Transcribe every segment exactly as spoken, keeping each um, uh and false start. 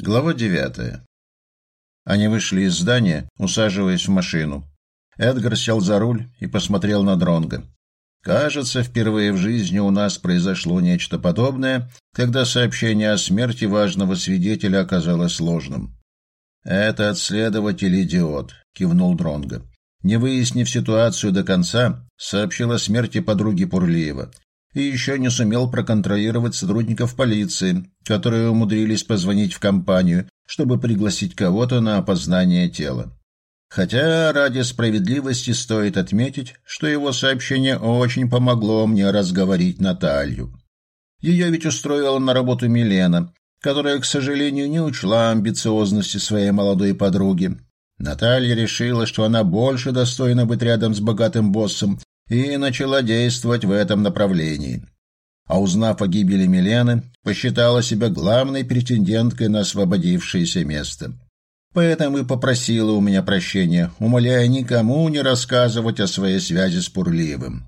Глава девятая. Они вышли из здания, усаживаясь в машину. Эдгар сел за руль и посмотрел на Дронга. Кажется, впервые в жизни у нас произошло нечто подобное, когда сообщение о смерти важного свидетеля оказалось ложным. «Этот следователь идиот», — кивнул Дронга. Не выяснив ситуацию до конца, сообщил о смерти подруги Пурлиева. И еще не сумел проконтролировать сотрудников полиции, которые умудрились позвонить в компанию, чтобы пригласить кого-то на опознание тела. Хотя ради справедливости стоит отметить, что его сообщение очень помогло мне разговорить Наталью. Ее ведь устроила на работу Милена, которая, к сожалению, не учла амбициозности своей молодой подруги. Наталья решила, что она больше достойна быть рядом с богатым боссом, и начала действовать в этом направлении. А узнав о гибели Милены, посчитала себя главной претенденткой на освободившееся место. Поэтому и попросила у меня прощения, умоляя никому не рассказывать о своей связи с Пурлиевым.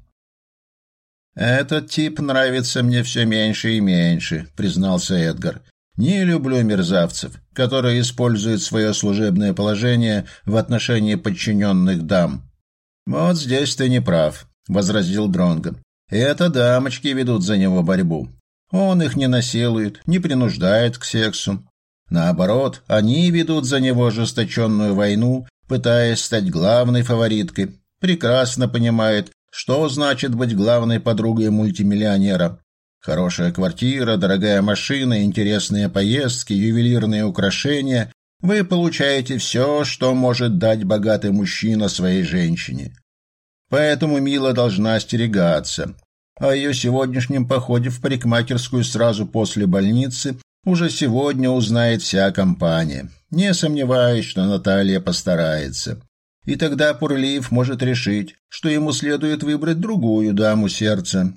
«Этот тип нравится мне все меньше и меньше», — признался Эдгар. «Не люблю мерзавцев, которые используют свое служебное положение в отношении подчиненных дам». «Вот здесь ты не прав», — возразил Дронго. «Это дамочки ведут за него борьбу. Он их не насилует, не принуждает к сексу. Наоборот, они ведут за него ожесточенную войну, пытаясь стать главной фавориткой. Прекрасно понимает, что значит быть главной подругой мультимиллионера. Хорошая квартира, дорогая машина, интересные поездки, ювелирные украшения. Вы получаете все, что может дать богатый мужчина своей женщине. Поэтому Мила должна остерегаться. О ее сегодняшнем походе в парикмахерскую сразу после больницы уже сегодня узнает вся компания. Не сомневаюсь, что Наталья постарается. И тогда Пурлиев может решить, что ему следует выбрать другую даму сердца.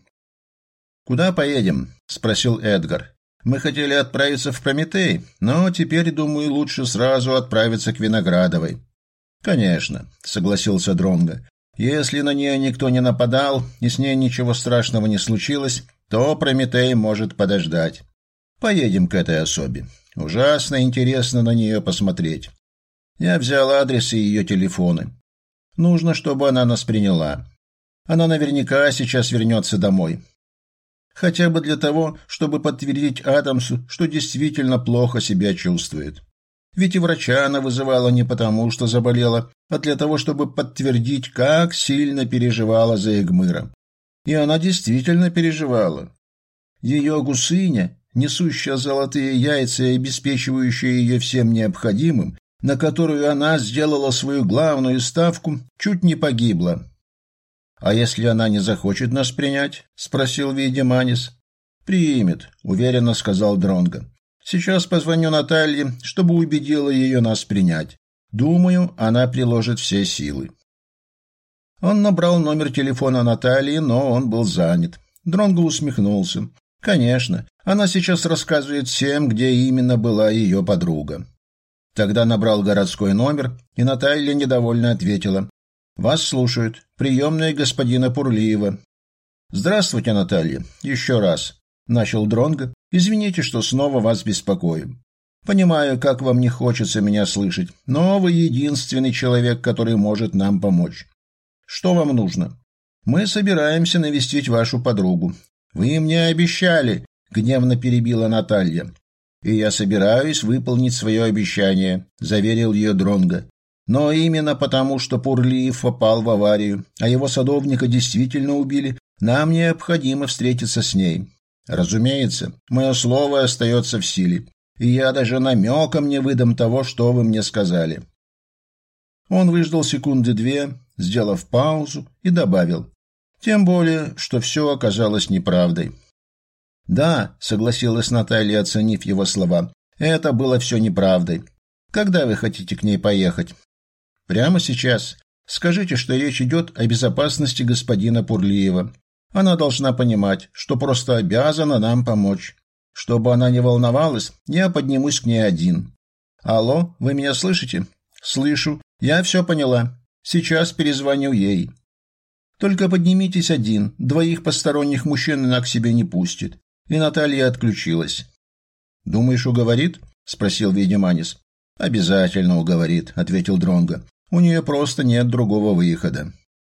«Куда поедем?» – спросил Эдгар. «Мы хотели отправиться в Прометей, но теперь, думаю, лучше сразу отправиться к Виноградовой». «Конечно», – согласился Дронго. «Если на нее никто не нападал и с ней ничего страшного не случилось, то Прометей может подождать. Поедем к этой особе. Ужасно интересно на нее посмотреть. Я взял адрес и ее телефоны. Нужно, чтобы она нас приняла. Она наверняка сейчас вернется домой. Хотя бы для того, чтобы подтвердить Адамсу, что действительно плохо себя чувствует. Ведь и врача она вызывала не потому, что заболела, а для того, чтобы подтвердить, как сильно переживала за Эгмыра. И она действительно переживала. Ее гусыня, несущая золотые яйца и обеспечивающая ее всем необходимым, на которую она сделала свою главную ставку, чуть не погибла. «А если она не захочет нас принять?» – спросил Вейдеманис. «Примет», – уверенно сказал Дронго. «Сейчас позвоню Наталье, чтобы убедила ее нас принять. Думаю, она приложит все силы». Он набрал номер телефона Натальи, но он был занят. Дронго усмехнулся. «Конечно, она сейчас рассказывает всем, где именно была ее подруга». Тогда набрал городской номер, и Наталья недовольно ответила. «Вас слушают. Приемная господина Пурлиева». «Здравствуйте, Наталья. Еще раз», — начал Дронго. «Извините, что снова вас беспокою. Понимаю, как вам не хочется меня слышать, но вы единственный человек, который может нам помочь. Что вам нужно? Мы собираемся навестить вашу подругу. Вы мне обещали», — гневно перебила Наталья. «И я собираюсь выполнить свое обещание», — заверил ее Дронго. «Но именно потому, что Пурлиев попал в аварию, а его садовника действительно убили, нам необходимо встретиться с ней. Разумеется, мое слово остается в силе, и я даже намеком не выдам того, что вы мне сказали». Он выждал секунды две, сделав паузу, и добавил. «Тем более, что все оказалось неправдой». «Да», — согласилась Наталья, оценив его слова, — «это было все неправдой. Когда вы хотите к ней поехать?» «Прямо сейчас. Скажите, что речь идет о безопасности господина Пурлиева. Она должна понимать, что просто обязана нам помочь. Чтобы она не волновалась, я поднимусь к ней один». «Алло, вы меня слышите?» «Слышу. Я все поняла. Сейчас перезвоню ей». «Только поднимитесь один. Двоих посторонних мужчин она к себе не пустит». И Наталья отключилась. «Думаешь, уговорит?» спросил Видиманис. Обязательно уговорит, ответил Дронго. У нее просто нет другого выхода.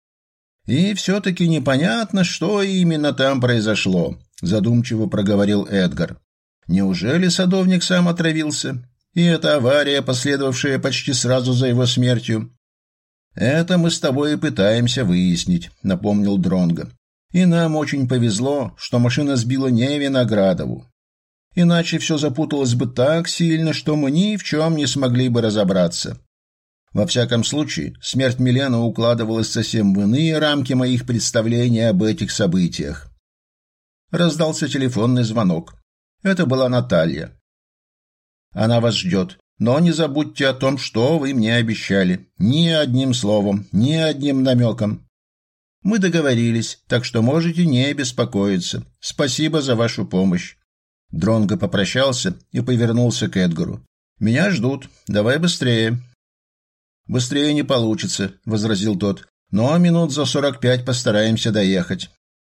И все-таки непонятно, что именно там произошло, задумчиво проговорил Эдгар. Неужели садовник сам отравился? И эта авария, последовавшая почти сразу за его смертью? Это мы с тобой и пытаемся выяснить, напомнил Дронго. И нам очень повезло, что машина сбила не Виноградову. Иначе все запуталось бы так сильно, что мы ни в чем не смогли бы разобраться. Во всяком случае, смерть Милены укладывалась совсем в иные рамки моих представлений об этих событиях. Раздался телефонный звонок. Это была Наталья. Она вас ждет, но не забудьте о том, что вы мне обещали. Ни одним словом, ни одним намеком. Мы договорились, так что можете не беспокоиться. Спасибо за вашу помощь. Дронго попрощался и повернулся к Эдгару. Меня ждут. Давай быстрее. Быстрее не получится, возразил тот. Но минут за сорок пять постараемся доехать.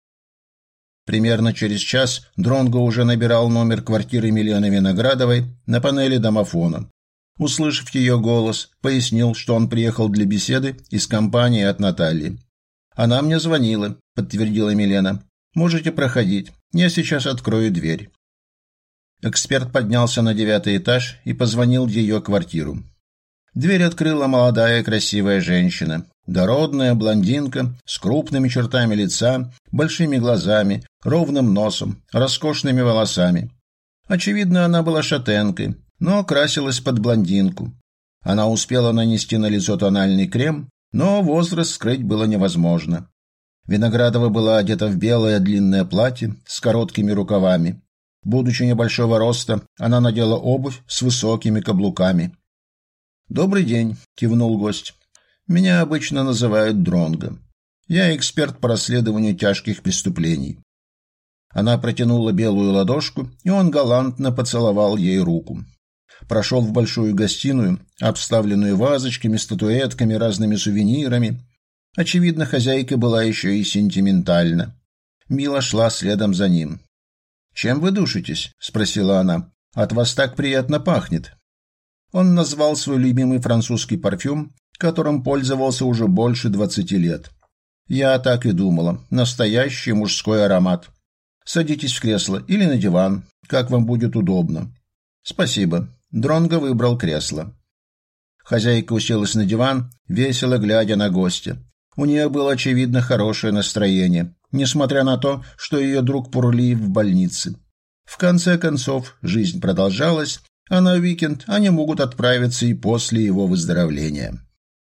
Примерно через час Дронго уже набирал номер квартиры Милены Виноградовой на панели домофона. Услышав ее голос, пояснил, что он приехал для беседы из компании от Натальи. «Она мне звонила», — подтвердила Милена. «Можете проходить. Я сейчас открою дверь». Эксперт поднялся на девятый этаж и позвонил в ее квартиру. Дверь открыла молодая красивая женщина. Дородная блондинка с крупными чертами лица, большими глазами, ровным носом, роскошными волосами. Очевидно, она была шатенкой, но красилась под блондинку. Она успела нанести на лицо тональный крем, но возраст скрыть было невозможно. Виноградова была одета в белое длинное платье с короткими рукавами. Будучи небольшого роста, она надела обувь с высокими каблуками. «Добрый день», — кивнул гость. «Меня обычно называют Дронго. Я эксперт по расследованию тяжких преступлений». Она протянула белую ладошку, и он галантно поцеловал ей руку. Прошел в большую гостиную, обставленную вазочками, статуэтками, разными сувенирами. Очевидно, хозяйка была еще и сентиментальна. Мила шла следом за ним. «Чем вы душитесь?» — спросила она. «От вас так приятно пахнет». Он назвал свой любимый французский парфюм, которым пользовался уже больше двадцати лет. «Я так и думала. Настоящий мужской аромат. Садитесь в кресло или на диван, как вам будет удобно». «Спасибо». Дронго выбрал кресло. Хозяйка уселась на диван, весело глядя на гостя. У нее было, очевидно, хорошее настроение, несмотря на то, что ее друг Пурлиев в больнице. В конце концов, жизнь продолжалась, а на уикенд они могут отправиться и после его выздоровления.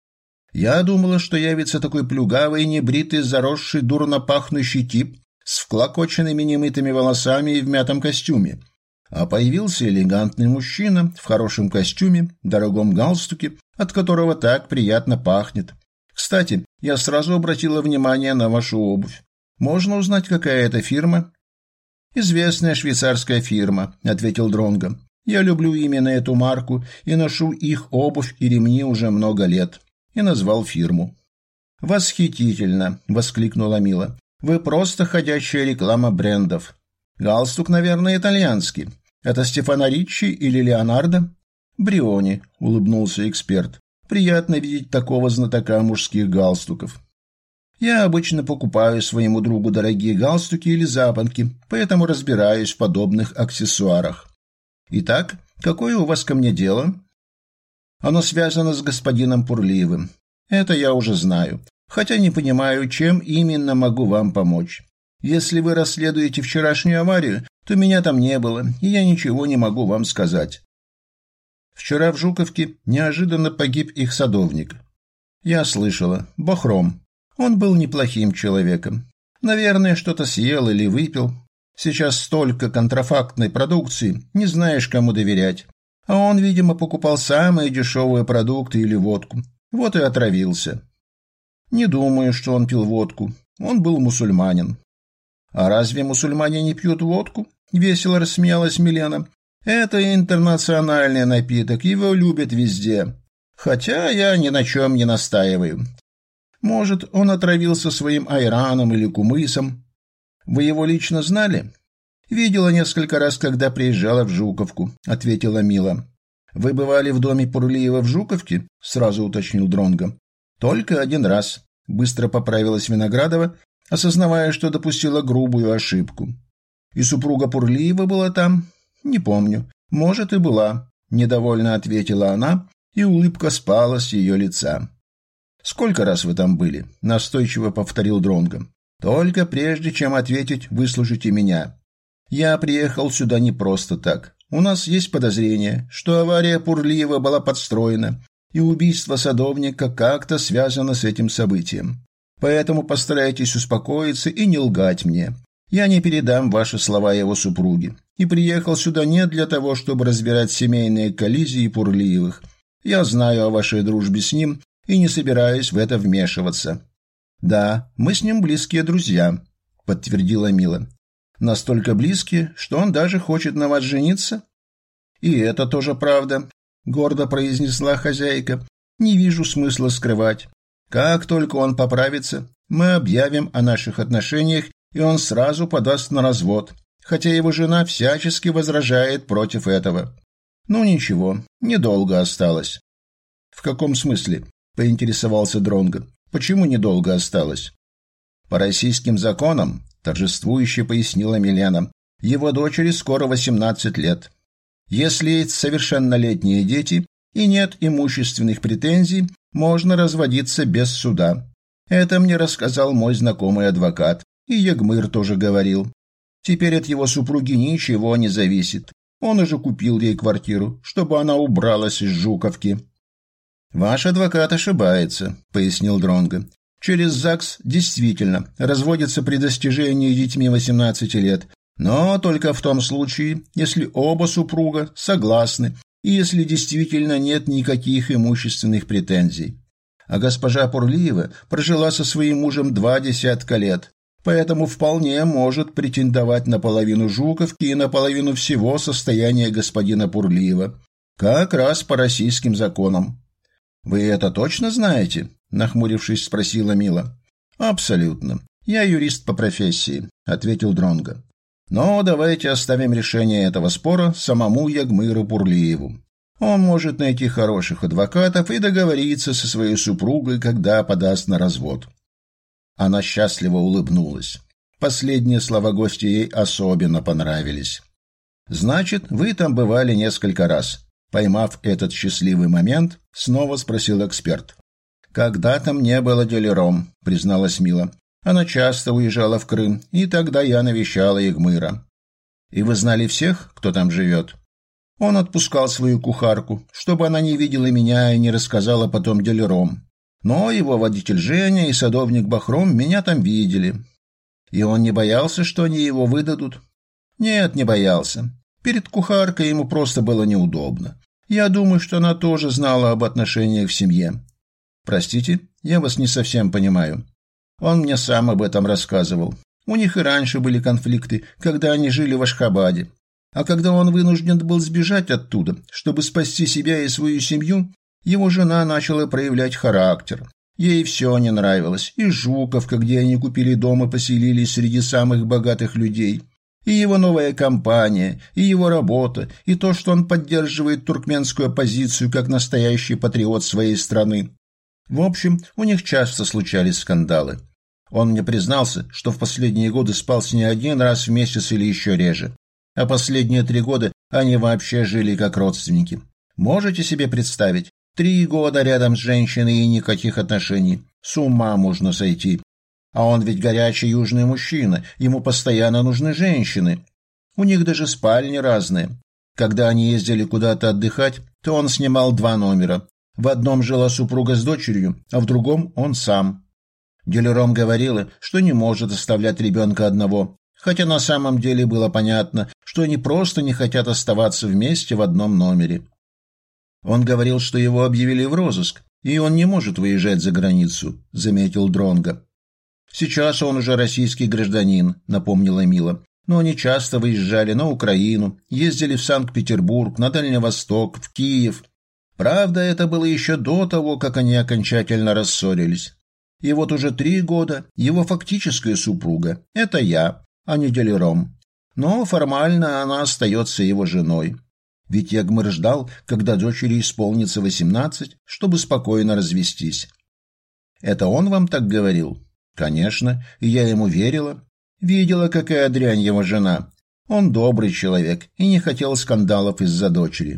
«Я думала, что явится такой плюгавый, небритый, заросший, дурно пахнущий тип с вклокоченными немытыми волосами и в мятом костюме. А появился элегантный мужчина в хорошем костюме, дорогом галстуке, от которого так приятно пахнет. Кстати, я сразу обратила внимание на вашу обувь. Можно узнать, какая это фирма?» «Известная швейцарская фирма», — ответил Дронго. «Я люблю именно эту марку и ношу их обувь и ремни уже много лет». И назвал фирму. «Восхитительно!» — воскликнула Мила. «Вы просто ходячая реклама брендов. Галстук, наверное, итальянский. Это Стефано Риччи или Леонардо?» «Бриони», — улыбнулся эксперт. «Приятно видеть такого знатока мужских галстуков. Я обычно покупаю своему другу дорогие галстуки или запонки, поэтому разбираюсь в подобных аксессуарах. Итак, какое у вас ко мне дело?» «Оно связано с господином Пурлиевым. Это я уже знаю, хотя не понимаю, чем именно могу вам помочь. Если вы расследуете вчерашнюю аварию, то меня там не было, и я ничего не могу вам сказать. Вчера в Жуковке неожиданно погиб их садовник. Я слышала, Бохром. Он был неплохим человеком. Наверное, что-то съел или выпил. Сейчас столько контрафактной продукции, не знаешь, кому доверять. А он, видимо, покупал самые дешевые продукты или водку. Вот и отравился. Не думаю, что он пил водку. Он был мусульманин». «А разве мусульмане не пьют водку?» — весело рассмеялась Милена. «Это интернациональный напиток, его любят везде. Хотя я ни на чем не настаиваю. Может, он отравился своим айраном или кумысом. Вы его лично знали?» «Видела несколько раз, когда приезжала в Жуковку», — ответила Мила. «Вы бывали в доме Пурлиева в Жуковке?» — сразу уточнил Дронго. «Только один раз», — быстро поправилась Виноградова, осознавая, что допустила грубую ошибку. «И супруга Пурлиева была там?» «Не помню. Может, и была», — недовольно ответила она, и улыбка спала с ее лица. «Сколько раз вы там были?» — настойчиво повторил Дронго. «Только прежде чем ответить, выслушайте меня. Я приехал сюда не просто так. У нас есть подозрение, что авария Пурлиева была подстроена, и убийство садовника как-то связано с этим событием. Поэтому постарайтесь успокоиться и не лгать мне. Я не передам ваши слова его супруге. И приехал сюда не для того, чтобы разбирать семейные коллизии Пурлиевых. Я знаю о вашей дружбе с ним и не собираюсь в это вмешиваться». «Да, мы с ним близкие друзья», — подтвердила Мила. «Настолько близкие, что он даже хочет на вас жениться?» «И это тоже правда», — гордо произнесла хозяйка. «Не вижу смысла скрывать. Как только он поправится, мы объявим о наших отношениях, и он сразу подаст на развод, хотя его жена всячески возражает против этого. Ну ничего, недолго осталось». «В каком смысле?» — поинтересовался Дронго. «Почему недолго осталось?» «По российским законам», — торжествующе пояснила Милена, «его дочери скоро восемнадцать лет. Если есть совершеннолетние дети и нет имущественных претензий, можно разводиться без суда. Это мне рассказал мой знакомый адвокат, и Ягмыр тоже говорил. Теперь от его супруги ничего не зависит. Он уже купил ей квартиру, чтобы она убралась из Жуковки». «Ваш адвокат ошибается», — пояснил Дронго. «Через ЗАГС действительно разводятся при достижении детьми восемнадцати лет, но только в том случае, если оба супруга согласны и если действительно нет никаких имущественных претензий. А госпожа Пурлиева прожила со своим мужем два десятка лет, поэтому вполне может претендовать на половину Жуковки и на половину всего состояния господина Пурлиева, как раз по российским законам». «Вы это точно знаете?» — нахмурившись, спросила Мила. «Абсолютно. Я юрист по профессии», — ответил Дронго. «Но давайте оставим решение этого спора самому Ягмыру Пурлиеву. Он может найти хороших адвокатов и договориться со своей супругой, когда подаст на развод». Она счастливо улыбнулась. Последние слова гостя ей особенно понравились. «Значит, вы там бывали несколько раз?» Поймав этот счастливый момент, снова спросил эксперт. «Когда-то мне было делером», — призналась Мила. «Она часто уезжала в Крым, и тогда я навещала Ягмыра». «И вы знали всех, кто там живет?» Он отпускал свою кухарку, чтобы она не видела меня и не рассказала потом делером. Но его водитель Женя и садовник Бахром меня там видели. И он не боялся, что они его выдадут? Нет, не боялся. Перед кухаркой ему просто было неудобно. Я думаю, что она тоже знала об отношениях в семье. Простите, я вас не совсем понимаю. Он мне сам об этом рассказывал. У них и раньше были конфликты, когда они жили в Ашхабаде. А когда он вынужден был сбежать оттуда, чтобы спасти себя и свою семью, его жена начала проявлять характер. Ей все не нравилось. И Жуковка, где они купили дом и поселились среди самых богатых людей. И его новая компания, и его работа, и то, что он поддерживает туркменскую оппозицию как настоящий патриот своей страны. В общем, у них часто случались скандалы. Он мне признался, что в последние годы спал с ней один раз в месяц или еще реже. А последние три года они вообще жили как родственники. Можете себе представить? Три года рядом с женщиной и никаких отношений. С ума можно сойти. А он ведь горячий южный мужчина, ему постоянно нужны женщины. У них даже спальни разные. Когда они ездили куда-то отдыхать, то он снимал два номера. В одном жила супруга с дочерью, а в другом он сам. Делером говорила, что не может оставлять ребенка одного, хотя на самом деле было понятно, что они просто не хотят оставаться вместе в одном номере. Он говорил, что его объявили в розыск, и он не может выезжать за границу, заметил Дронго. «Сейчас он уже российский гражданин», — напомнила Мила. «Но они часто выезжали на Украину, ездили в Санкт-Петербург, на Дальний Восток, в Киев. Правда, это было еще до того, как они окончательно рассорились. И вот уже три года его фактическая супруга — это я, а не делером. но формально она остается его женой. Ведь Ягмыр ждал, когда дочери исполнится восемнадцать, чтобы спокойно развестись. Это он вам так говорил? Конечно, и я ему верила. Видела, какая дрянь его жена. Он добрый человек и не хотел скандалов из-за дочери.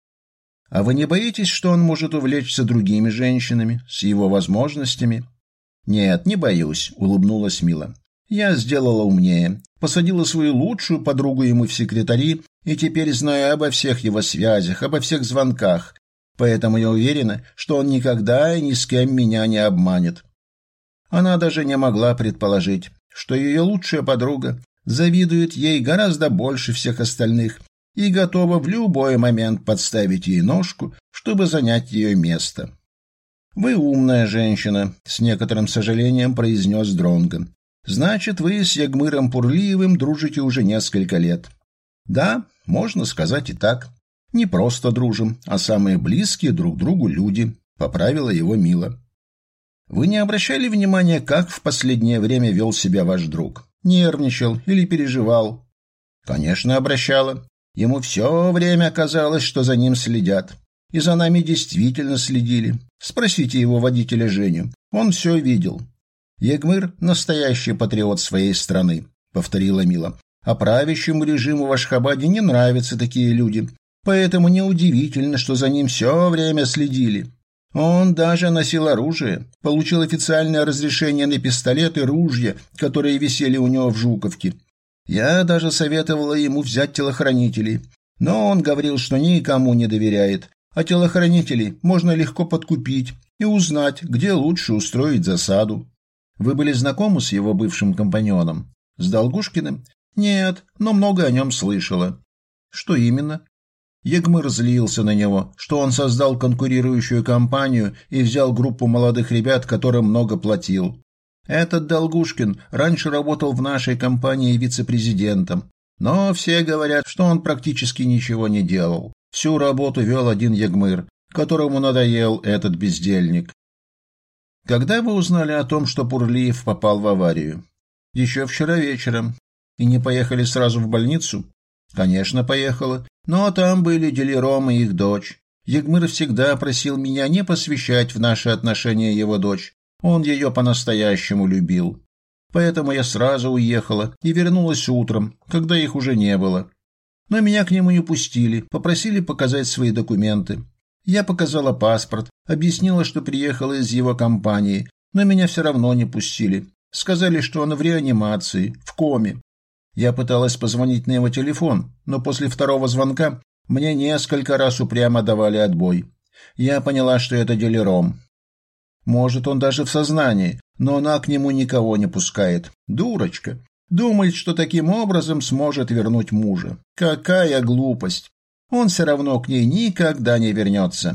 А вы не боитесь, что он может увлечься другими женщинами, с его возможностями? Нет, не боюсь, улыбнулась Мила. Я сделала умнее, посадила свою лучшую подругу ему в секретари и теперь знаю обо всех его связях, обо всех звонках, поэтому я уверена, что он никогда и ни с кем меня не обманет. Она даже не могла предположить, что ее лучшая подруга завидует ей гораздо больше всех остальных и готова в любой момент подставить ей ножку, чтобы занять ее место. «Вы умная женщина», — с некоторым сожалением произнес Дронго. «Значит, вы с Ягмыром Пурлиевым дружите уже несколько лет». «Да, можно сказать и так. Не просто дружим, а самые близкие друг другу люди», — поправила его Мила. «Вы не обращали внимания, как в последнее время вел себя ваш друг? Нервничал или переживал?» «Конечно, обращала. Ему все время казалось, что за ним следят. И за нами действительно следили. Спросите его водителя Женю. Он все видел». «Ягмыр – настоящий патриот своей страны», – повторила Мила. «А правящему режиму в Ашхабаде не нравятся такие люди. Поэтому неудивительно, что за ним все время следили. Он даже носил оружие, получил официальное разрешение на пистолет и ружья, которые висели у него в Жуковке. Я даже советовала ему взять телохранителей, но он говорил, что никому не доверяет, а телохранителей можно легко подкупить и узнать, где лучше устроить засаду». «Вы были знакомы с его бывшим компаньоном? С Долгушкиным?» «Нет, но много о нем слышала». «Что именно?» Ягмыр злился на него, что он создал конкурирующую компанию и взял группу молодых ребят, которым много платил. «Этот Долгушкин раньше работал в нашей компании вице-президентом, но все говорят, что он практически ничего не делал. Всю работу вел один Ягмыр, которому надоел этот бездельник». «Когда вы узнали о том, что Пурлиев попал в аварию?» «Еще вчера вечером. И не поехали сразу в больницу?» «Конечно, поехала. Но там были Делиром и их дочь. Ягмыр всегда просил меня не посвящать в наши отношения его дочь. Он ее по-настоящему любил. Поэтому я сразу уехала и вернулась утром, когда их уже не было. Но меня к нему не пустили, попросили показать свои документы. Я показала паспорт, объяснила, что приехала из его компании, но меня все равно не пустили. Сказали, что он в реанимации, в коме. Я пыталась позвонить на его телефон, но после второго звонка мне несколько раз упрямо давали отбой. Я поняла, что это Делиром. Может, он даже в сознании, но она к нему никого не пускает. Дурочка. Думает, что таким образом сможет вернуть мужа. Какая глупость. Он все равно к ней никогда не вернется.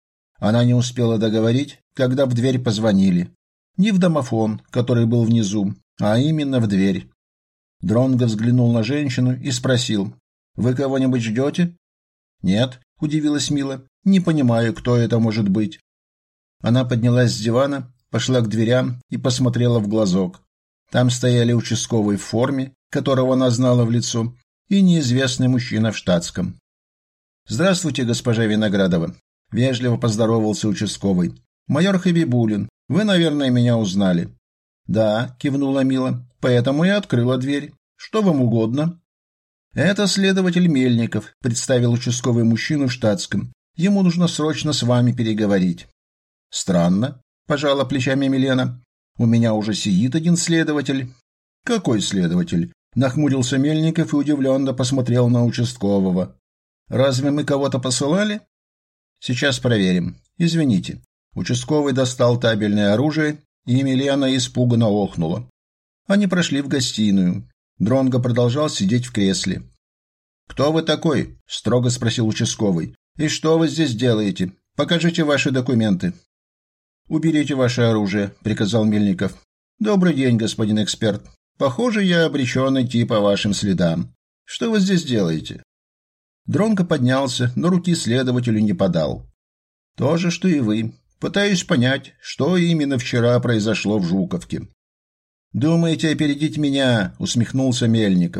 Она не успела договорить, когда в дверь позвонили. Не в домофон, который был внизу, а именно в дверь. Дронго взглянул на женщину и спросил: «Вы кого-нибудь ждете?» «Нет», — удивилась Мила, — «не понимаю, кто это может быть». Она поднялась с дивана, пошла к дверям и посмотрела в глазок. Там стояли участковый в форме, которого она знала в лицо, и неизвестный мужчина в штатском. «Здравствуйте, госпожа Виноградова», — вежливо поздоровался участковый. «Майор Хабибуллин, вы, наверное, меня узнали». «Да», — кивнула Мила, — «поэтому я открыла дверь. Что вам угодно?» «Это следователь Мельников», — представил участковый мужчину в штатском. «Ему нужно срочно с вами переговорить». «Странно», — пожала плечами Милена. «У меня уже сидит один следователь». «Какой следователь?» — нахмурился Мельников и удивленно посмотрел на участкового. «Разве мы кого-то посылали?» «Сейчас проверим. Извините». Участковый достал табельное оружие, и Милена испуганно охнула. Они прошли в гостиную. Дронго продолжал сидеть в кресле. «Кто вы такой?» – строго спросил участковый. «И что вы здесь делаете? Покажите ваши документы». «Уберите ваше оружие», – приказал Мельников. «Добрый день, господин эксперт. Похоже, я обречен идти по вашим следам. Что вы здесь делаете?» Дронго поднялся, но руки следователю не подал. «То же, что и вы. Пытаюсь понять, что именно вчера произошло в Жуковке». «Думаете опередить меня?» – усмехнулся Мельников.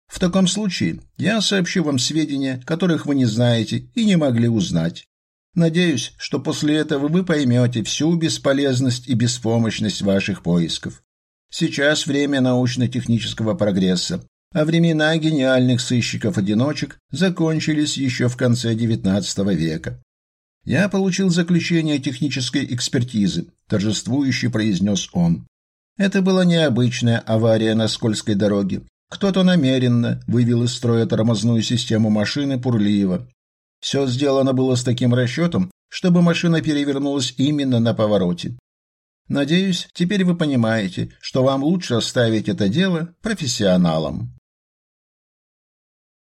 В таком случае я сообщу вам сведения, которых вы не знаете и не могли узнать. Надеюсь, что после этого вы поймете всю бесполезность и беспомощность ваших поисков. Сейчас время научно-технического прогресса, а времена гениальных сыщиков-одиночек закончились еще в конце девятнадцатого века. Я получил заключение технической экспертизы, торжествующе произнес он. Это была необычная авария на скользкой дороге. Кто-то намеренно вывел из строя тормозную систему машины Пурлиева. Все сделано было с таким расчетом, чтобы машина перевернулась именно на повороте. Надеюсь, теперь вы понимаете, что вам лучше оставить это дело профессионалам.